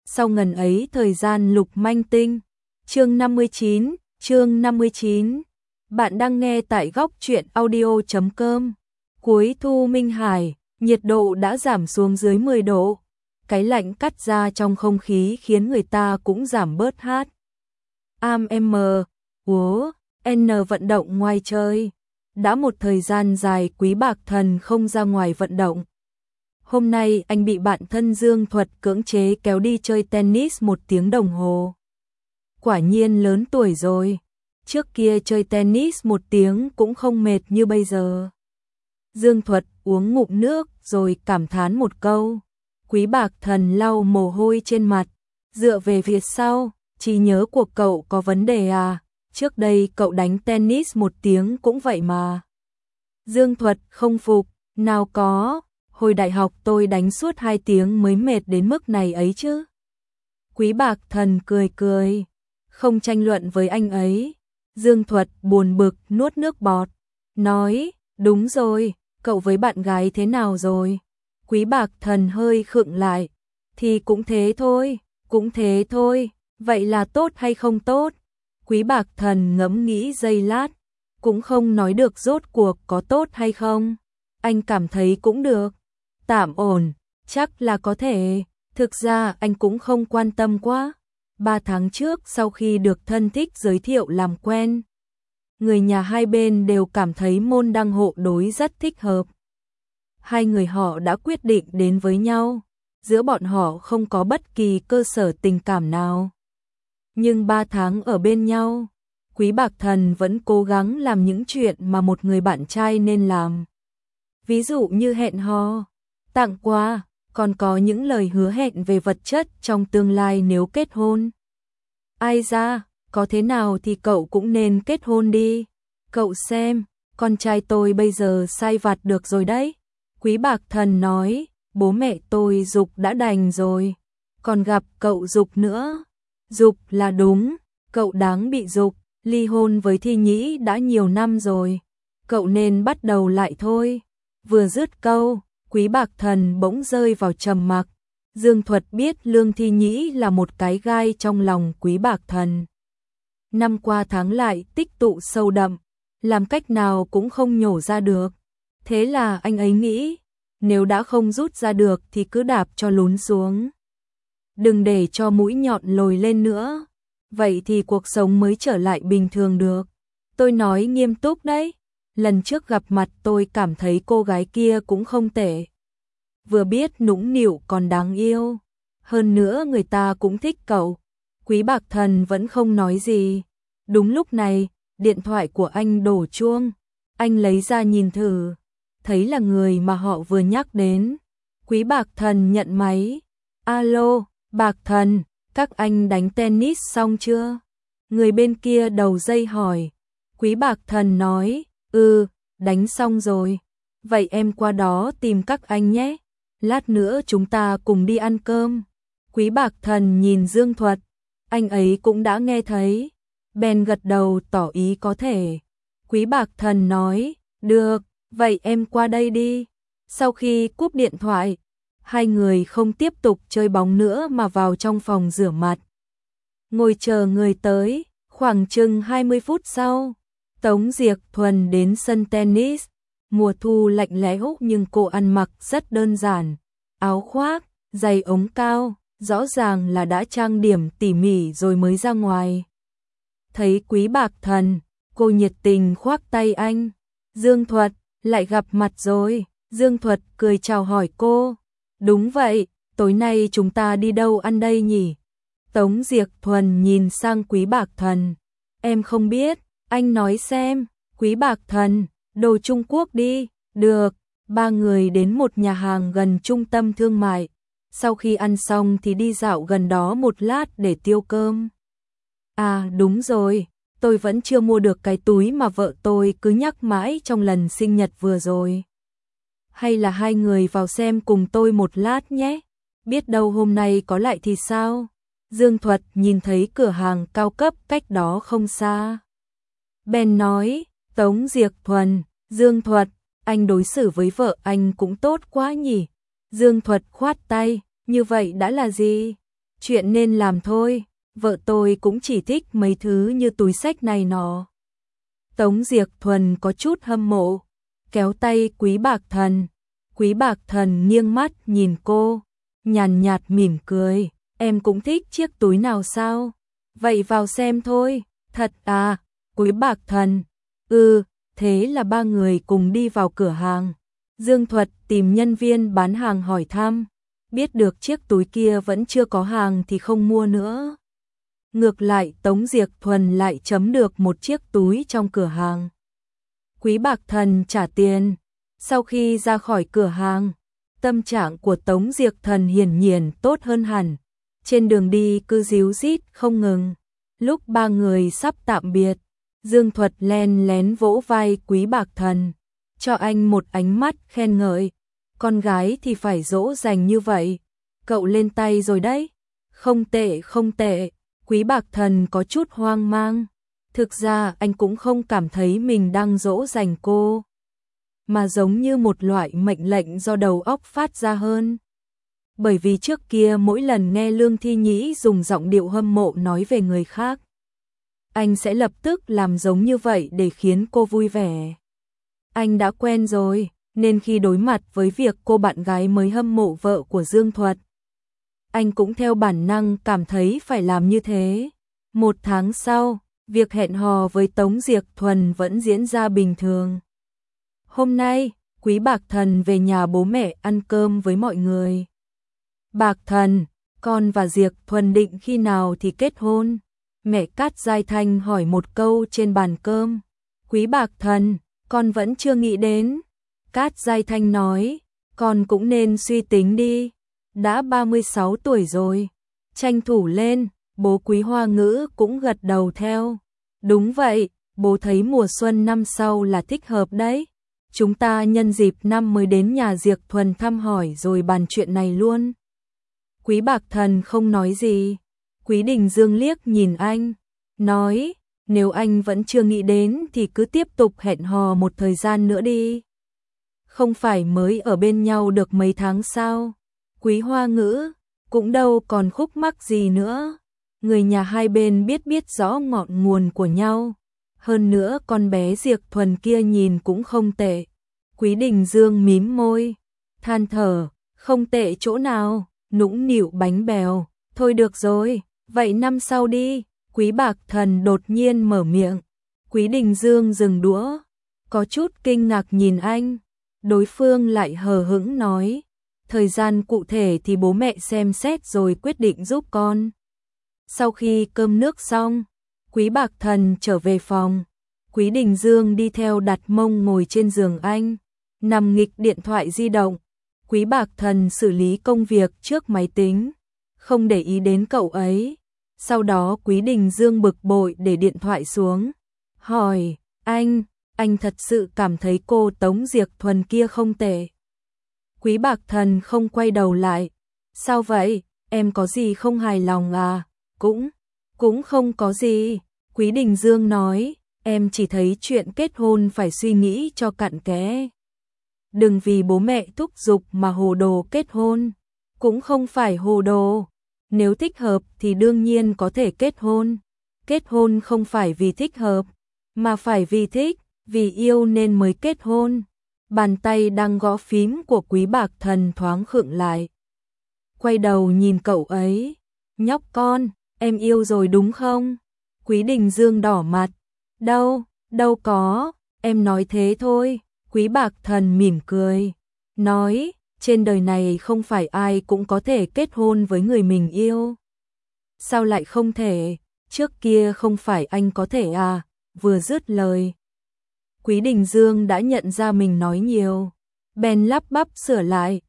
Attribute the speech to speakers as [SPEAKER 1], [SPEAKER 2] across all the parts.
[SPEAKER 1] sau ngần ấy thời gian Lục Manh Tinh. Chương 59. Bạn đang nghe tại góc truyện audio.com. Cuối thu Minh Hải, nhiệt độ đã giảm xuống dưới 10 độ. Cái lạnh cắt ra trong không khí khiến người ta cũng giảm bớt hát. N vận động ngoài trời. Đã một thời gian dài Quý Bạc Thần không ra ngoài vận động. Hôm nay anh bị bạn thân Dương Thuật cưỡng chế kéo đi chơi tennis 1 tiếng đồng hồ. Quả nhiên lớn tuổi rồi. Trước kia chơi tennis 1 tiếng cũng không mệt như bây giờ. Dương Thuật uống ngụm nước rồi cảm thán một câu. Quý Bạc Thần lau mồ hôi trên mặt, dựa về phía sau, trí nhớ của cậu có vấn đề à? Trước đây cậu đánh tennis 1 tiếng cũng vậy mà. Dương Thuật không phục, nào có, hồi đại học tôi đánh suốt 2 tiếng mới mệt đến mức này ấy chứ. Quý Bạc Thần cười, không tranh luận với anh ấy. Dương Thuật buồn bực nuốt nước bọt, nói, đúng rồi, cậu với bạn gái thế nào rồi? Quý Bạc Thần hơi khựng lại, thì cũng thế thôi, vậy là tốt hay không tốt? Quý Bạc Thần ngẫm nghĩ giây lát, cũng không nói được rốt cuộc có tốt hay không. Anh cảm thấy cũng được, tạm ổn, chắc là có thể. Thực ra anh cũng không quan tâm quá. 3 tháng trước sau khi được thân thích giới thiệu làm quen, người nhà hai bên đều cảm thấy môn đăng hộ đối rất thích hợp. Hai người họ đã quyết định đến với nhau, giữa bọn họ không có bất kỳ cơ sở tình cảm nào. Nhưng 3 tháng ở bên nhau, Quý Bạc Thần vẫn cố gắng làm những chuyện mà một người bạn trai nên làm. Ví dụ như hẹn hò, tặng quà, còn có những lời hứa hẹn về vật chất trong tương lai nếu kết hôn. Ai ra, có thế nào thì cậu cũng nên kết hôn đi. Cậu xem, con trai tôi bây giờ sai vặt được rồi đấy. Quý Bạc Thần nói, bố mẹ tôi giục đã đành rồi, còn gặp cậu giục nữa. Giục là đúng, cậu đáng bị giục, ly hôn với Thi Nhĩ đã nhiều năm rồi, cậu nên bắt đầu lại thôi. Vừa dứt câu, Quý Bạc Thần bỗng rơi vào trầm mặc. Dương Thuật biết Lương Thi Nhĩ là một cái gai trong lòng Quý Bạc Thần. Năm qua tháng lại tích tụ sâu đậm, làm cách nào cũng không nhổ ra được. Thế là anh ấy nghĩ, nếu đã không rút ra được thì cứ đạp cho lún xuống. Đừng để cho mũi nhọn lồi lên nữa, vậy thì cuộc sống mới trở lại bình thường được. Tôi nói nghiêm túc đấy, lần trước gặp mặt tôi cảm thấy cô gái kia cũng không tệ. Vừa biết nũng nịu còn đáng yêu, hơn nữa người ta cũng thích cậu. Quý Bạc Thần vẫn không nói gì. Đúng lúc này, điện thoại của anh đổ chuông. Anh lấy ra nhìn thử, thấy là người mà họ vừa nhắc đến. Quý Bạc Thần nhận máy. Alo, Bạc Thần, các anh đánh tennis xong chưa? Người bên kia đầu dây hỏi. Quý Bạc Thần nói, đánh xong rồi. Vậy em qua đó tìm các anh nhé. Lát nữa chúng ta cùng đi ăn cơm. Quý Bạc Thần nhìn Dương Thuật, anh ấy cũng đã nghe thấy, bèn gật đầu tỏ ý có thể. Quý Bạc Thần nói, được, vậy em qua đây đi. Sau khi cúp điện thoại, hai người không tiếp tục chơi bóng nữa mà vào trong phòng rửa mặt. Ngồi chờ người tới, khoảng chừng 20 phút sau, Tống Diệc Thuần đến sân tennis. Mùa thu lạnh lẽo nhưng cô ăn mặc rất đơn giản, áo khoác, giày ống cao, rõ ràng là đã trang điểm tỉ mỉ rồi mới ra ngoài. Thấy Quý Bạc Thần, cô nhiệt tình khoác tay anh. Dương Thuật, lại gặp mặt rồi. Dương Thuật cười chào hỏi cô. Đúng vậy, tối nay chúng ta đi đâu ăn đây nhỉ? Tống Diệc Thuần nhìn sang Quý Bạc Thần. Em không biết, anh nói xem. Quý Bạc Thần, đồ Trung Quốc đi. Được, 3 người đến một nhà hàng gần trung tâm thương mại. Sau khi ăn xong thì đi dạo gần đó một lát để tiêu cơm. À đúng rồi, tôi vẫn chưa mua được cái túi mà vợ tôi cứ nhắc mãi trong lần sinh nhật vừa rồi. Hay là hai người vào xem cùng tôi một lát nhé, biết đâu hôm nay có lại thì sao? Dương Thuật nhìn thấy cửa hàng cao cấp cách đó không xa, bèn nói, Tống Diệc Thuần, Dương Thuật, anh đối xử với vợ anh cũng tốt quá nhỉ. Dương Thuật khoát tay, như vậy đã là gì? chuyện nên làm thôi, vợ tôi cũng chỉ thích mấy thứ như túi xách này nọ. Tống Diệc Thuần có chút hâm mộ, kéo tay Quý Bạc Thần. Quý Bạc Thần nghiêng mắt nhìn cô, nhàn nhạt mỉm cười, em cũng thích chiếc túi nào sao? Vậy vào xem thôi. Thật à? Quý Bạc Thần. Thế là ba người cùng đi vào cửa hàng. Dương Thuật tìm nhân viên bán hàng hỏi thăm, biết được chiếc túi kia vẫn chưa có hàng thì không mua nữa. Ngược lại Tống Diệc Thuần lại chấm được một chiếc túi trong cửa hàng. Quý Bạc Thần trả tiền. Sau khi ra khỏi cửa hàng, tâm trạng của Tống Diệc Thần hiển nhiên tốt hơn hẳn. Trên đường đi cứ ríu rít không ngừng. Lúc ba người sắp tạm biệt, Dương Thuật len lén vỗ vai Quý Bạc Thần, cho anh một ánh mắt khen ngợi. Con gái thì phải dỗ dành như vậy. Cậu lên tay rồi đấy. Không tệ, không tệ. Quý Bạc Thần có chút hoang mang. Thực ra anh cũng không cảm thấy mình đang dỗ dành cô, mà giống như một loại mệnh lệnh do đầu óc phát ra hơn. Bởi vì trước kia mỗi lần nghe Lương Thi Nhĩ dùng giọng điệu hâm mộ nói về người khác, anh sẽ lập tức làm giống như vậy để khiến cô vui vẻ. Anh đã quen rồi, nên khi đối mặt với việc cô bạn gái mới hâm mộ vợ của Dương Thuật, anh cũng theo bản năng cảm thấy phải làm như thế. Một tháng sau, việc hẹn hò với Tống Diệc Thuần vẫn diễn ra bình thường. Hôm nay, Quý Bạc Thần về nhà bố mẹ ăn cơm với mọi người. Bạc Thần, con và Diệc Thuần định khi nào thì kết hôn? Mẹ Cát Giai Thanh hỏi một câu trên bàn cơm. Quý Bạc Thần, con vẫn chưa nghĩ đến. Cát Giai Thanh nói, con cũng nên suy tính đi. Đã 36 tuổi rồi. Tranh thủ lên, bố Quý Hoa Ngữ cũng gật đầu theo. Đúng vậy, bố thấy mùa xuân năm sau là thích hợp đấy. Chúng ta nhân dịp năm mới đến nhà Diệc Thuần thăm hỏi rồi bàn chuyện này luôn. Quý Bạc Thần không nói gì. Quý Đình Dương liếc nhìn anh, nói, nếu anh vẫn chưa nghĩ đến thì cứ tiếp tục hẹn hò một thời gian nữa đi. Không phải mới ở bên nhau được mấy tháng sao? Quý Hoa Ngữ, cũng đâu còn khúc mắc gì nữa. Người nhà hai bên biết rõ ngọn nguồn của nhau. Hơn nữa con bé Diệc Thuần kia nhìn cũng không tệ. Quý Đình Dương mím môi, than thở, không tệ chỗ nào, nũng nịu bánh bèo. Thôi được rồi, vậy năm sau đi. Quý Bạc Thần đột nhiên mở miệng. Quý Đình Dương dừng đũa, có chút kinh ngạc nhìn anh. Đối phương lại hờ hững nói, thời gian cụ thể thì bố mẹ xem xét rồi quyết định giúp con. Sau khi cơm nước xong, Quý Bạc Thần trở về phòng. Quý Đình Dương đi theo đặt mông ngồi trên giường anh, nằm nghịch điện thoại di động. Quý Bạc Thần xử lý công việc trước máy tính, không để ý đến cậu ấy. Sau đó Quý Đình Dương bực bội để điện thoại xuống, hỏi, anh thật sự cảm thấy cô Tống Diệc Thuần kia không tệ? Quý Bạc Thần không quay đầu lại. Sao vậy, em có gì không hài lòng à? Cũng không có gì. Quý Đình Dương nói, em chỉ thấy chuyện kết hôn phải suy nghĩ cho cặn kẽ. Đừng vì bố mẹ thúc giục mà hồ đồ kết hôn. Cũng không phải hồ đồ. Nếu thích hợp thì đương nhiên có thể kết hôn. Kết hôn không phải vì thích hợp, mà phải vì thích, vì yêu nên mới kết hôn. Bàn tay đang gõ phím của Quý Bạc Thần thoáng khựng lại. Quay đầu nhìn cậu ấy, nhóc con, em yêu rồi đúng không? Quý Đình Dương đỏ mặt, đâu có, em nói thế thôi. Quý Bạc Thần mỉm cười, nói, trên đời này không phải ai cũng có thể kết hôn với người mình yêu. Sao lại không thể, trước kia không phải anh có thể à? Vừa dứt lời, Quý Đình Dương đã nhận ra mình nói nhiều, bèn lắp bắp sửa lại,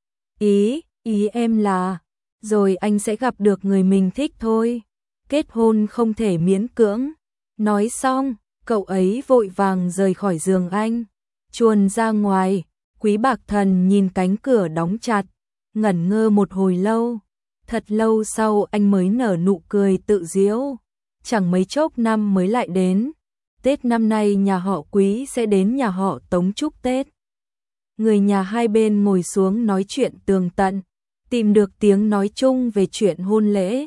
[SPEAKER 1] ý em là, rồi anh sẽ gặp được người mình thích thôi, kết hôn không thể miễn cưỡng. Nói xong, cậu ấy vội vàng rời khỏi giường anh, chuồn ra ngoài. Quý Bạc Thần nhìn cánh cửa đóng chặt, ngẩn ngơ một hồi lâu. Thật lâu sau anh mới nở nụ cười tự giễu. Chẳng mấy chốc năm mới lại đến. Tết năm nay nhà họ Quý sẽ đến nhà họ Tống chúc Tết. Người nhà hai bên ngồi xuống nói chuyện tường tận, tìm được tiếng nói chung về chuyện hôn lễ.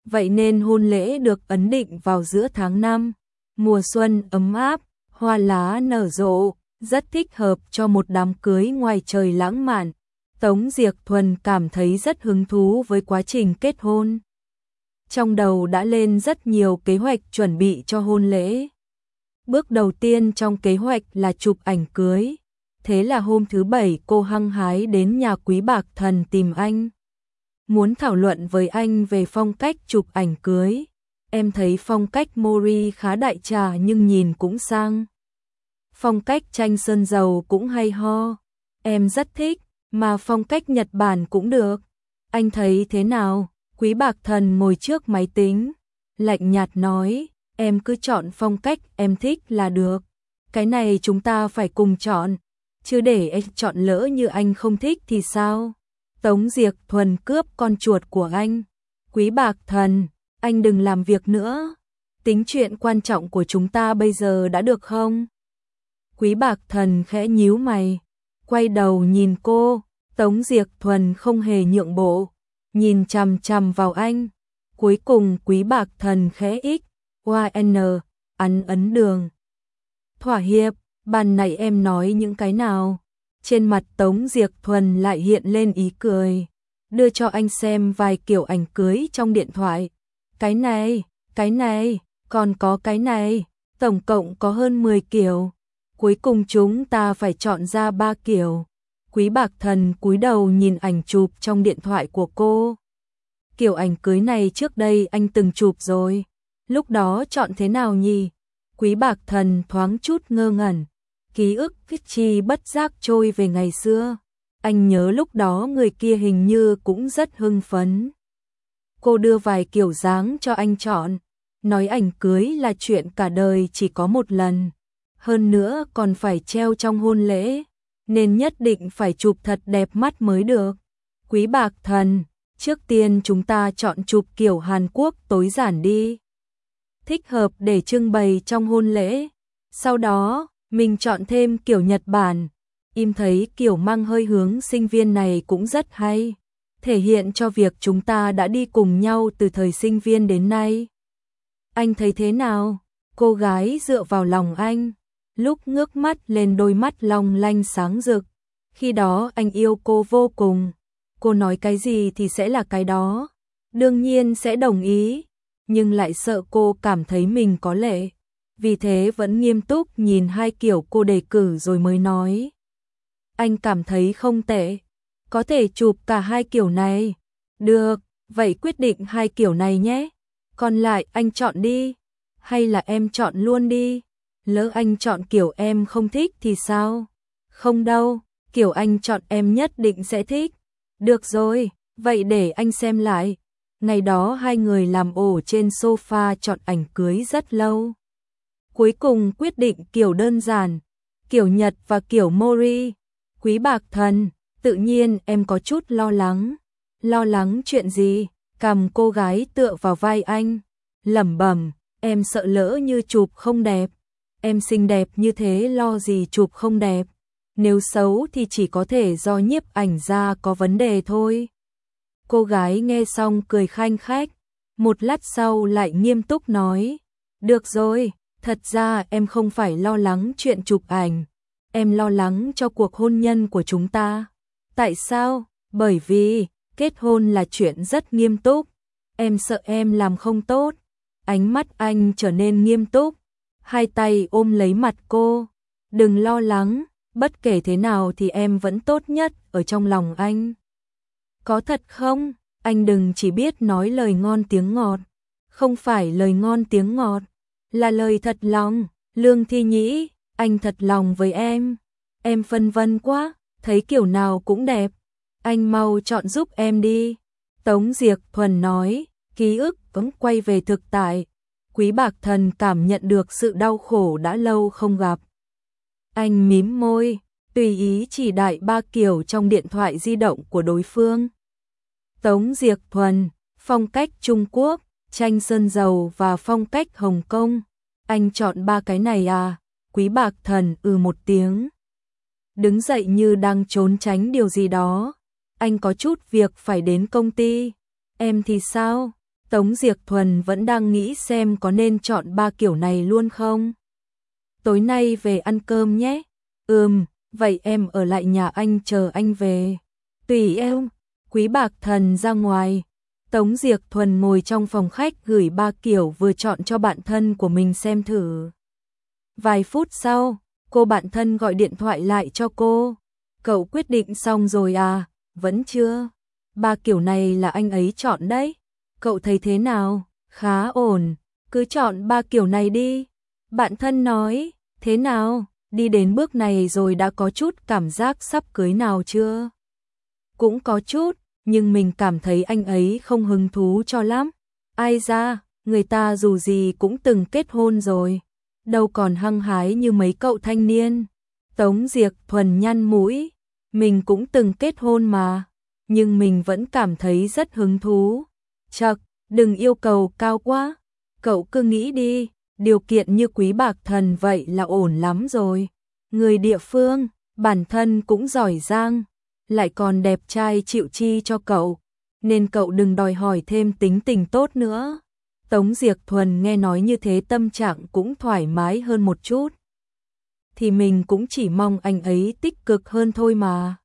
[SPEAKER 1] vậy nên hôn lễ được ấn định vào giữa tháng 5. Mùa xuân ấm áp, hoa lá nở rộ, rất thích hợp cho một đám cưới ngoài trời lãng mạn. Tống Diệc Thuần cảm thấy rất hứng thú với quá trình kết hôn. Trong đầu đã lên rất nhiều kế hoạch chuẩn bị cho hôn lễ. Bước đầu tiên trong kế hoạch là chụp ảnh cưới. Thế là hôm thứ Bảy cô hăng hái đến nhà Quý Bạc Thần tìm anh. Muốn thảo luận với anh về phong cách chụp ảnh cưới. Em thấy phong cách Mori khá đại trà nhưng nhìn cũng sang. Phong cách tranh sơn dầu cũng hay ho. Em rất thích, mà phong cách Nhật Bản cũng được. Anh thấy thế nào? Quý Bạc Thần ngồi trước máy tính, lạnh nhạt nói, em cứ chọn phong cách em thích là được. Cái này chúng ta phải cùng chọn, chứ để anh chọn lỡ như anh không thích thì sao? Tống Diệc Thuần cướp con chuột của anh. Quý Bạc Thần, anh đừng làm việc nữa. Tính chuyện quan trọng của chúng ta bây giờ đã được không? Quý Bạc Thần khẽ nhíu mày, quay đầu nhìn cô. Tống Diệc Thuần không hề nhượng bộ, nhìn chằm chằm vào anh. Cuối cùng Quý Bạc Thần khẽ YN ấn đường. Thỏa hiệp, ban nãy em nói những cái nào? Trên mặt Tống Diệc Thuần lại hiện lên ý cười, đưa cho anh xem vài kiểu ảnh cưới trong điện thoại. Cái này, còn có cái này, tổng cộng có hơn 10 kiểu. Cuối cùng chúng ta phải chọn ra 3 kiểu. Quý Bạc Thần cúi đầu nhìn ảnh chụp trong điện thoại của cô. Kiểu ảnh cưới này trước đây anh từng chụp rồi. Lúc đó chọn thế nào nhỉ? Quý Bạc Thần thoáng chút ngơ ngẩn. Ký ức chi bất giác trôi về ngày xưa. Anh nhớ lúc đó người kia hình như cũng rất hưng phấn. Cô đưa vài kiểu dáng cho anh chọn. Nói ảnh cưới là chuyện cả đời chỉ có một lần. Hơn nữa còn phải treo trong hôn lễ. Nên nhất định phải chụp thật đẹp mắt mới được. Quý Bạc Thần, trước tiên chúng ta chọn chụp kiểu Hàn Quốc tối giản đi. Thích hợp để trưng bày trong hôn lễ. Sau đó, mình chọn thêm kiểu Nhật Bản. Im thấy kiểu mang hơi hướng sinh viên này cũng rất hay. Thể hiện cho việc chúng ta đã đi cùng nhau từ thời sinh viên đến nay. Anh thấy thế nào? Cô gái dựa vào lòng anh. Lúc ngước mắt lên đôi mắt long lanh sáng rực. Khi đó anh yêu cô vô cùng. Cô nói cái gì thì sẽ là cái đó. Đương nhiên sẽ đồng ý. Nhưng lại sợ cô cảm thấy mình có lệ. Vì thế vẫn nghiêm túc nhìn 2 kiểu cô đề cử rồi mới nói. Anh cảm thấy không tệ. Có thể chụp cả 2 kiểu này. Được, vậy quyết định 2 kiểu này nhé. Còn lại anh chọn đi. Hay là em chọn luôn đi. Lỡ anh chọn kiểu em không thích thì sao? Không đâu, kiểu anh chọn em nhất định sẽ thích. Được rồi, vậy để anh xem lại. Ngày đó 2 người làm ổ trên sofa chọn ảnh cưới rất lâu. Cuối cùng quyết định kiểu đơn giản, kiểu Nhật và kiểu Mori. Quý Bạc Thần, tự nhiên em có chút lo lắng. Lo lắng chuyện gì? Cầm cô gái tựa vào vai anh. Lẩm bẩm, em sợ lỡ như chụp không đẹp. Em xinh đẹp như thế lo gì chụp không đẹp. Nếu xấu thì chỉ có thể do nhiếp ảnh gia có vấn đề thôi. Cô gái nghe xong cười khanh khách. Một lát sau lại nghiêm túc nói. Được rồi, thật ra em không phải lo lắng chuyện chụp ảnh. Em lo lắng cho cuộc hôn nhân của chúng ta. Tại sao? Bởi vì kết hôn là chuyện rất nghiêm túc. Em sợ em làm không tốt. Ánh mắt anh trở nên nghiêm túc. 2 tay ôm lấy mặt cô. Đừng lo lắng, bất kể thế nào thì em vẫn tốt nhất ở trong lòng anh. Có thật không? Anh đừng chỉ biết nói lời ngon tiếng ngọt. Không phải lời ngon tiếng ngọt, là lời thật lòng. Lương Thi Nhĩ, anh thật lòng với em. Em phân vân quá, thấy kiểu nào cũng đẹp. Anh mau chọn giúp em đi. Tống Diệc Thuần nói, ký ức vẫn quay về thực tại. Quý Bạc Thần cảm nhận được sự đau khổ đã lâu không gặp. Anh mím môi, tùy ý chỉ đại 3 kiểu trong điện thoại di động của đối phương. Tống Diệc Thuần, phong cách Trung Quốc, tranh sơn dầu và phong cách Hồng Kông. Anh chọn 3 cái này à? Quý Bạc Thần một tiếng. Đứng dậy như đang trốn tránh điều gì đó. Anh có chút việc phải đến công ty. Em thì sao? Tống Diệc Thuần vẫn đang nghĩ xem có nên chọn 3 kiểu này luôn không. Tối nay về ăn cơm nhé. Vậy em ở lại nhà anh chờ anh về. Tùy em. Quý Bạc Thần ra ngoài. Tống Diệc Thuần ngồi trong phòng khách gửi 3 kiểu vừa chọn cho bạn thân của mình xem thử. Vài phút sau, cô bạn thân gọi điện thoại lại cho cô. Cậu quyết định xong rồi à? Vẫn chưa. 3 kiểu này là anh ấy chọn đấy. Cậu thấy thế nào? Khá ổn. Cứ chọn 3 kiểu này đi. Bạn thân nói. Thế nào? Đi đến bước này rồi đã có chút cảm giác sắp cưới nào chưa? Cũng có chút, nhưng mình cảm thấy anh ấy không hứng thú cho lắm. Ai ra, người ta dù gì cũng từng kết hôn rồi. Đâu còn hăng hái như mấy cậu thanh niên. Tống Diệc Thuần nhăn mũi. Mình cũng từng kết hôn mà. Nhưng mình vẫn cảm thấy rất hứng thú. Chậc, đừng yêu cầu cao quá. Cậu cứ nghĩ đi, điều kiện như Quý Bạc Thần vậy là ổn lắm rồi. Người địa phương, bản thân cũng giỏi giang, lại còn đẹp trai chịu chi cho cậu, nên cậu đừng đòi hỏi thêm tính tình tốt nữa. Tống Diệc Thuần nghe nói như thế tâm trạng cũng thoải mái hơn một chút. Thì mình cũng chỉ mong anh ấy tích cực hơn thôi mà.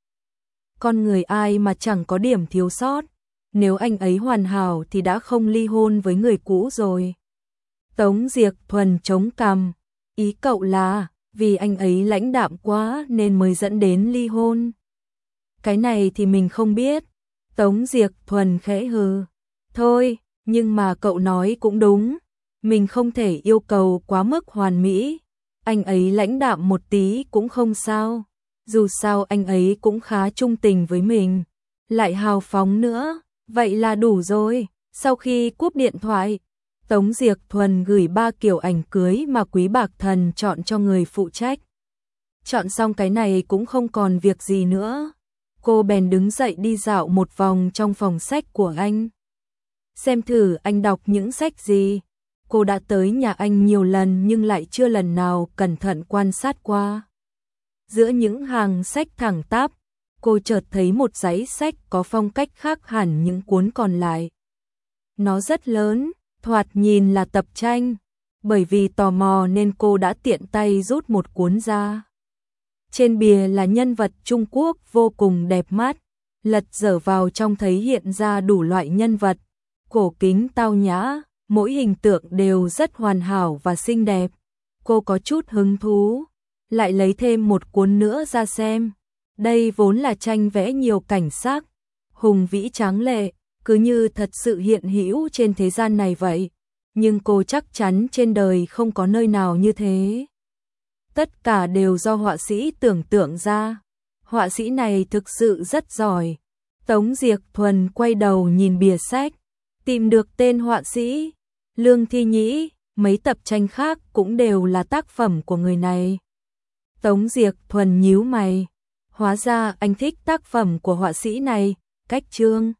[SPEAKER 1] Con người ai mà chẳng có điểm thiếu sót, nếu anh ấy hoàn hảo thì đã không ly hôn với người cũ rồi. Tống Diệc Thuần chống cằm, ý cậu là vì anh ấy lãnh đạm quá nên mới dẫn đến ly hôn. Cái này thì mình không biết. Tống Diệc Thuần khẽ hừ. Thôi, nhưng mà cậu nói cũng đúng. Mình không thể yêu cầu quá mức hoàn mỹ. Anh ấy lãnh đạm một tí cũng không sao. Dù sao anh ấy cũng khá trung tình với mình. Lại hào phóng nữa. Vậy là đủ rồi. Sau khi cúp điện thoại, Tống Diệc Thuần gửi 3 kiểu ảnh cưới mà Quý Bạc Thần chọn cho người phụ trách. Chọn xong cái này cũng không còn việc gì nữa. Cô bèn đứng dậy đi dạo một vòng trong phòng sách của anh. Xem thử anh đọc những sách gì. Cô đã tới nhà anh nhiều lần nhưng lại chưa lần nào cẩn thận quan sát qua. Giữa những hàng sách thẳng tắp, cô chợt thấy một dãy sách có phong cách khác hẳn những cuốn còn lại. Nó rất lớn, thoạt nhìn là tập tranh. Bởi vì tò mò nên cô đã tiện tay rút một cuốn ra. Trên bìa là nhân vật Trung Quốc vô cùng đẹp mắt, lật dở vào trong thấy hiện ra đủ loại nhân vật, cổ kính tao nhã, mỗi hình tượng đều rất hoàn hảo và xinh đẹp. Cô có chút hứng thú, lại lấy thêm một cuốn nữa ra xem. Đây vốn là tranh vẽ nhiều cảnh sắc, hùng vĩ tráng lệ, cứ như thật sự hiện hữu trên thế gian này vậy. Nhưng cô chắc chắn trên đời không có nơi nào như thế. Tất cả đều do họa sĩ tưởng tượng ra. Họa sĩ này thực sự rất giỏi. Tống Diệc Thuần quay đầu nhìn bìa sách, tìm được tên họa sĩ, Lương Thi Nhĩ, mấy tập tranh khác cũng đều là tác phẩm của người này. Tống Diệc Thuần nhíu mày, hóa ra anh thích tác phẩm của họa sĩ này, cách chương.